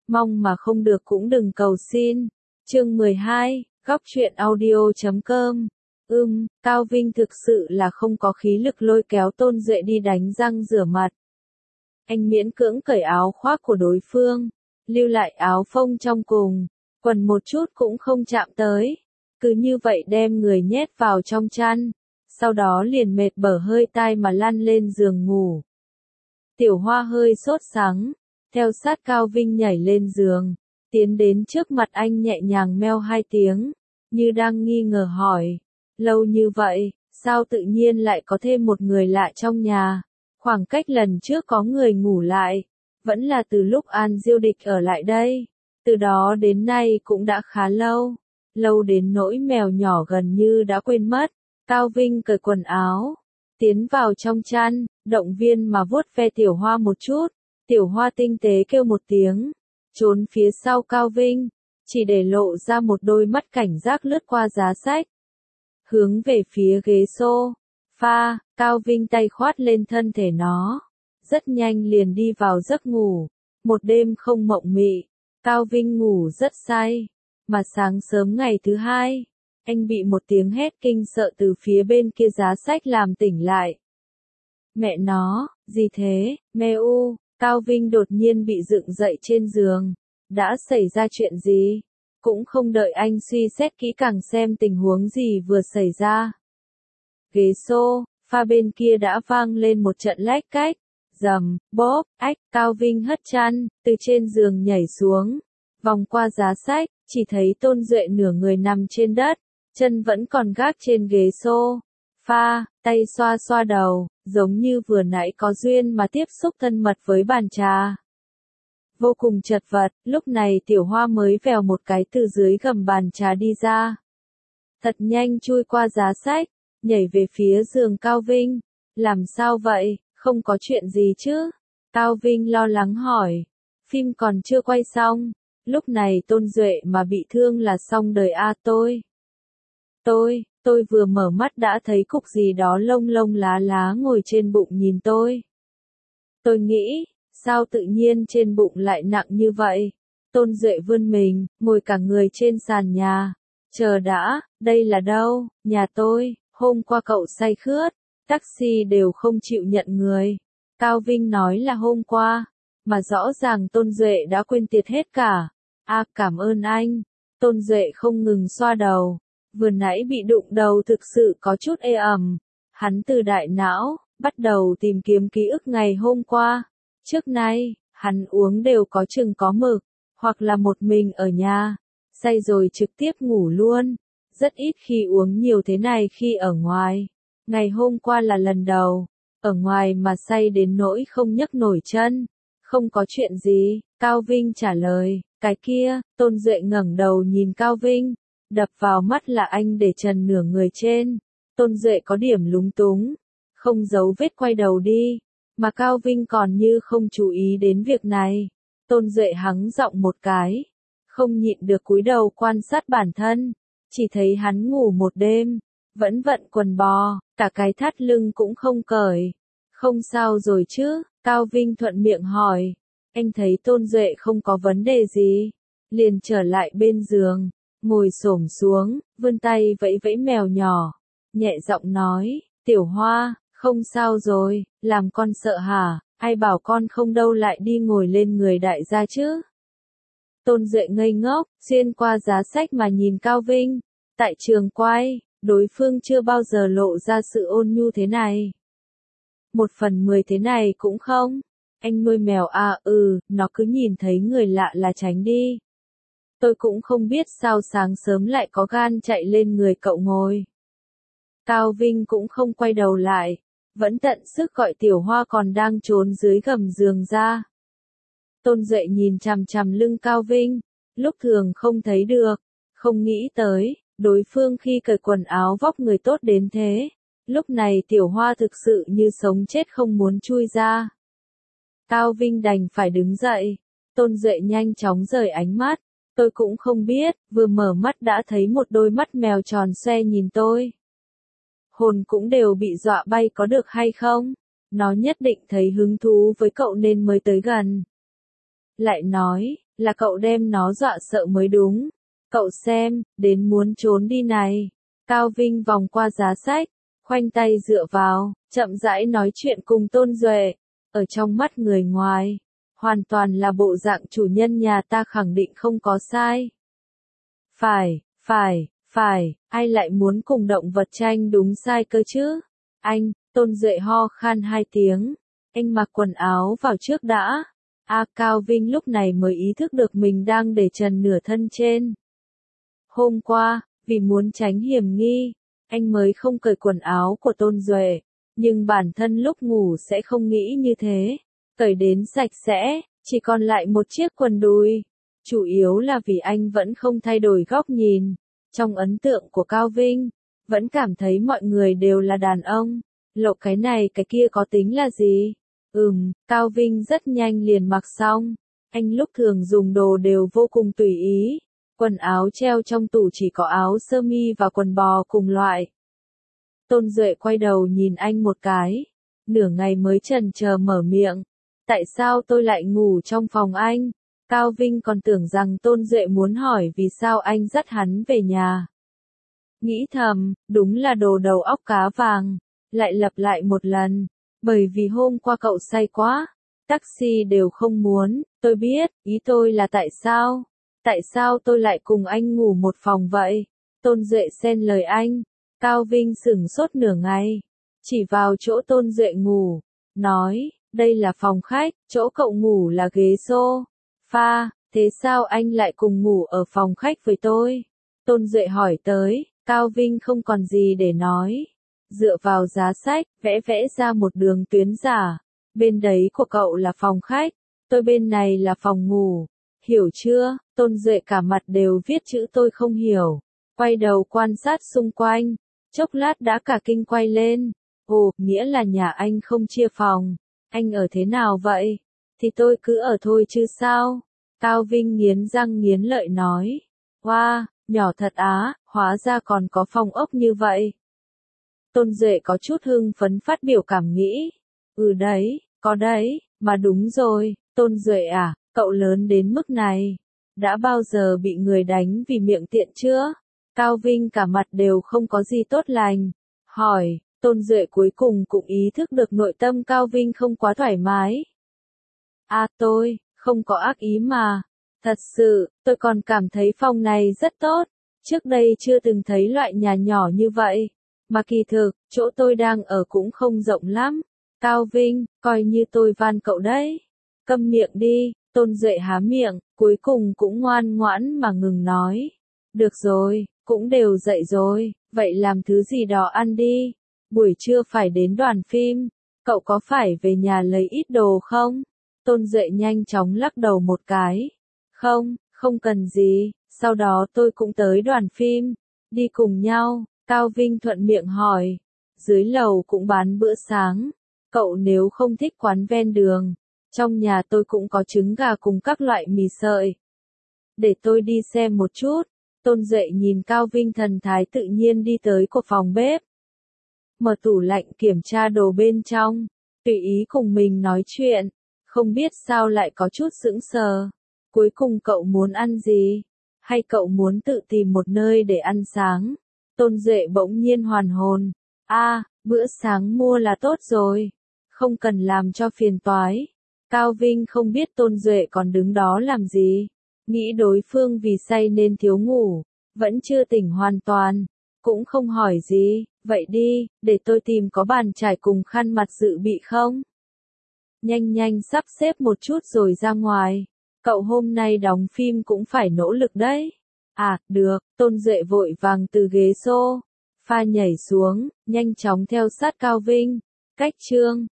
Mong mà không được cũng đừng cầu xin. Chương 12, góc truyện audio.com. Cao Vinh thực sự là không có khí lực lôi kéo Tôn Duệ đi đánh răng rửa mặt. Anh miễn cưỡng cởi áo khoác của đối phương, lưu lại áo phông trong cùng, quần một chút cũng không chạm tới. Cứ như vậy đem người nhét vào trong chăn, sau đó liền mệt bở hơi tai mà lăn lên giường ngủ. Tiểu Hoa hơi sốt sắng, theo sát Cao Vinh nhảy lên giường, tiến đến trước mặt anh nhẹ nhàng meo 2 tiếng, như đang nghi ngờ hỏi, lâu như vậy, sao tự nhiên lại có thêm một người lạ trong nhà? Khoảng cách lần trước có người ngủ lại, vẫn là từ lúc An Diêu Địch ở lại đây, từ đó đến nay cũng đã khá lâu, lâu đến nỗi mèo nhỏ gần như đã quên mất. Cao Vinh cởi quần áo, tiến vào trong chăn, động viên mà vuốt ve Tiểu Hoa một chút. Tiểu Hoa tinh tế kêu một tiếng, trốn phía sau Cao Vinh, chỉ để lộ ra một đôi mắt cảnh giác lướt qua giá sách. Hướng về phía ghế sofa, Cao Vinh tay khoát lên thân thể nó, rất nhanh liền đi vào giấc ngủ. Một đêm không mộng mị, Cao Vinh ngủ rất say, mà sáng sớm ngày thứ hai, anh bị một tiếng hét kinh sợ từ phía bên kia giá sách làm tỉnh lại. Mẹ nó, gì thế, Mêu? Cao Vinh đột nhiên bị dựng dậy trên giường. Đã xảy ra chuyện gì? Cũng không đợi anh suy xét kỹ càng xem tình huống gì vừa xảy ra. Ghế sofa bên kia đã vang lên một trận lách cách. Rầm, bóp, ách. Cao Vinh hất chăn, từ trên giường nhảy xuống. Vòng qua giá sách, chỉ thấy Tôn Duệ nửa người nằm trên đất, chân vẫn còn gác trên ghế sofa, tay xoa xoa đầu, giống như vừa nãy có duyên mà tiếp xúc thân mật với bàn trà. Vô cùng chật vật, lúc này Tiểu Hoa mới vèo một cái từ dưới gầm bàn trà đi ra. Thật nhanh chui qua giá sách, nhảy về phía giường Cao Vinh. Làm sao vậy, không có chuyện gì chứ? Cao Vinh lo lắng hỏi. Phim còn chưa quay xong, lúc này Tôn Duệ mà bị thương là xong đời a. Tôi vừa mở mắt đã thấy cục gì đó lông lông lá lá ngồi trên bụng nhìn tôi. Tôi nghĩ, sao tự nhiên trên bụng lại nặng như vậy? Tôn Duệ vươn mình, ngồi cả người trên sàn nhà. Chờ đã, đây là đâu? Nhà tôi, hôm qua cậu say khướt, taxi đều không chịu nhận người. Cao Vinh nói là hôm qua, mà rõ ràng Tôn Duệ đã quên tiệt hết cả. Cảm ơn anh. Tôn Duệ không ngừng xoa đầu. Vừa nãy bị đụng đầu thực sự có chút ê ẩm. Hắn từ đại não, bắt đầu tìm kiếm ký ức ngày hôm qua. Trước nay, hắn uống đều có chừng có mực, hoặc là một mình ở nhà, say rồi trực tiếp ngủ luôn. Rất ít khi uống nhiều thế này khi ở ngoài. Ngày hôm qua là lần đầu, ở ngoài mà say đến nỗi không nhấc nổi chân. Không có chuyện gì, Cao Vinh trả lời. Cái kia, Tôn Duệ ngẩng đầu nhìn Cao Vinh. Đập vào mắt là anh để trần nửa người trên. Tôn Duệ có điểm lúng túng, không giấu vết quay đầu đi, mà Cao Vinh còn như không chú ý đến việc này. Tôn Duệ hắng giọng một cái, không nhịn được cúi đầu quan sát bản thân, chỉ thấy hắn ngủ một đêm, vẫn vận quần bò, cả cái thắt lưng cũng không cởi. Không sao rồi chứ? Cao Vinh thuận miệng hỏi. Anh thấy Tôn Duệ không có vấn đề gì, liền trở lại bên giường. Ngồi xổm xuống, vươn tay vẫy vẫy mèo nhỏ, nhẹ giọng nói, Tiểu Hoa, không sao rồi, làm con sợ hả? Ai bảo con không đâu lại đi ngồi lên người đại gia chứ? Tôn Duệ ngây ngốc, xuyên qua giá sách mà nhìn Cao Vinh. Tại trường quay, đối phương chưa bao giờ lộ ra sự ôn nhu thế này. 1/10 thế này cũng không. Anh nuôi mèo nó cứ nhìn thấy người lạ là tránh đi. Tôi cũng không biết sao sáng sớm lại có gan chạy lên người cậu ngồi. Cao Vinh cũng không quay đầu lại, vẫn tận sức gọi Tiểu Hoa còn đang trốn dưới gầm giường ra. Tôn Duệ nhìn chằm chằm lưng Cao Vinh, lúc thường không thấy được, không nghĩ tới, đối phương khi cởi quần áo vóc người tốt đến thế. Lúc này Tiểu Hoa thực sự như sống chết không muốn chui ra. Cao Vinh đành phải đứng dậy, Tôn Duệ nhanh chóng rời ánh mắt. Tôi cũng không biết, vừa mở mắt đã thấy một đôi mắt mèo tròn xoe nhìn tôi. Hồn cũng đều bị dọa bay có được hay không? Nó nhất định thấy hứng thú với cậu nên mới tới gần. Lại nói, là cậu đem nó dọa sợ mới đúng. Cậu xem, đến muốn trốn đi này. Cao Vinh vòng qua giá sách, khoanh tay dựa vào, chậm rãi nói chuyện cùng Tôn Duệ. Ở trong mắt người ngoài, hoàn toàn là bộ dạng chủ nhân nhà ta khẳng định không có sai. Phải, ai lại muốn cùng động vật tranh đúng sai cơ chứ? Anh, Tôn Duệ ho khan 2 tiếng. Anh mặc quần áo vào trước đã. Cao Vinh lúc này mới ý thức được mình đang để trần nửa thân trên. Hôm qua, vì muốn tránh hiểm nghi, anh mới không cởi quần áo của Tôn Duệ. Nhưng bản thân lúc ngủ sẽ không nghĩ như thế. Cởi đến sạch sẽ, chỉ còn lại một chiếc quần đùi. Chủ yếu là vì anh vẫn không thay đổi góc nhìn. Trong ấn tượng của Cao Vinh, vẫn cảm thấy mọi người đều là đàn ông. Lộ cái này cái kia có tính là gì? Cao Vinh rất nhanh liền mặc xong. Anh lúc thường dùng đồ đều vô cùng tùy ý. Quần áo treo trong tủ chỉ có áo sơ mi và quần bò cùng loại. Tôn Duệ quay đầu nhìn anh một cái. Nửa ngày mới chần chờ mở miệng. Tại sao tôi lại ngủ trong phòng anh? Cao Vinh còn tưởng rằng Tôn Duệ muốn hỏi vì sao anh dắt hắn về nhà. Nghĩ thầm, đúng là đồ đầu óc cá vàng. Lại lặp lại một lần. Bởi vì hôm qua cậu say quá. Taxi đều không muốn. Tôi biết, ý tôi là tại sao? Tại sao tôi lại cùng anh ngủ một phòng vậy? Tôn Duệ xen lời anh. Cao Vinh sửng sốt nửa ngày. Chỉ vào chỗ Tôn Duệ ngủ. Nói, đây là phòng khách, chỗ cậu ngủ là ghế sofa. Thế sao anh lại cùng ngủ ở phòng khách với tôi? Tôn Duệ hỏi tới. Cao Vinh không còn gì để nói. Dựa vào giá sách, vẽ ra một đường tuyến giả. Bên đấy của cậu là phòng khách, tôi bên này là phòng ngủ. Hiểu chưa? Tôn Duệ cả mặt đều viết chữ tôi không hiểu. Quay đầu quan sát xung quanh. Chốc lát đã cả kinh quay lên. Ồ, nghĩa là nhà anh không chia phòng. Anh ở thế nào vậy? Thì tôi cứ ở thôi chứ sao? Cao Vinh nghiến răng nghiến lợi nói. Wow, nhỏ thật á, hóa ra còn có phòng ốc như vậy. Tôn Duệ có chút hưng phấn phát biểu cảm nghĩ. Đấy, có đấy, mà đúng rồi, Tôn Duệ à, cậu lớn đến mức này. Đã bao giờ bị người đánh vì miệng tiện chưa? Cao Vinh cả mặt đều không có gì tốt lành. Hỏi, Tôn Duệ cuối cùng cũng ý thức được nội tâm Cao Vinh không quá thoải mái. Tôi, không có ác ý mà. Thật sự, tôi còn cảm thấy phòng này rất tốt. Trước đây chưa từng thấy loại nhà nhỏ như vậy. Mà kỳ thực, chỗ tôi đang ở cũng không rộng lắm. Cao Vinh, coi như tôi van cậu đấy. Câm miệng đi, Tôn Duệ há miệng, cuối cùng cũng ngoan ngoãn mà ngừng nói. Được rồi, cũng đều dậy rồi, vậy làm thứ gì đó ăn đi. Buổi trưa phải đến đoàn phim, cậu có phải về nhà lấy ít đồ không? Tôn Duệ nhanh chóng lắc đầu một cái. Không cần gì, sau đó tôi cũng tới đoàn phim. Đi cùng nhau, Cao Vinh thuận miệng hỏi. Dưới lầu cũng bán bữa sáng. Cậu nếu không thích quán ven đường, trong nhà tôi cũng có trứng gà cùng các loại mì sợi. Để tôi đi xem một chút. Tôn Duệ nhìn Cao Vinh thần thái tự nhiên đi tới của phòng bếp. Mở tủ lạnh kiểm tra đồ bên trong. Tùy ý cùng mình nói chuyện. Không biết sao lại có chút sững sờ. Cuối cùng cậu muốn ăn gì? Hay cậu muốn tự tìm một nơi để ăn sáng? Tôn Duệ bỗng nhiên hoàn hồn. Bữa sáng mua là tốt rồi. Không cần làm cho phiền toái. Cao Vinh không biết Tôn Duệ còn đứng đó làm gì. Nghĩ đối phương vì say nên thiếu ngủ. Vẫn chưa tỉnh hoàn toàn. Cũng không hỏi gì. Vậy đi, để tôi tìm có bàn chải cùng khăn mặt dự bị không? Nhanh sắp xếp một chút rồi ra ngoài. Cậu hôm nay đóng phim cũng phải nỗ lực đấy. Được, Tôn Duệ vội vàng từ ghế sofa nhảy xuống, nhanh chóng theo sát Cao Vinh. Cách chương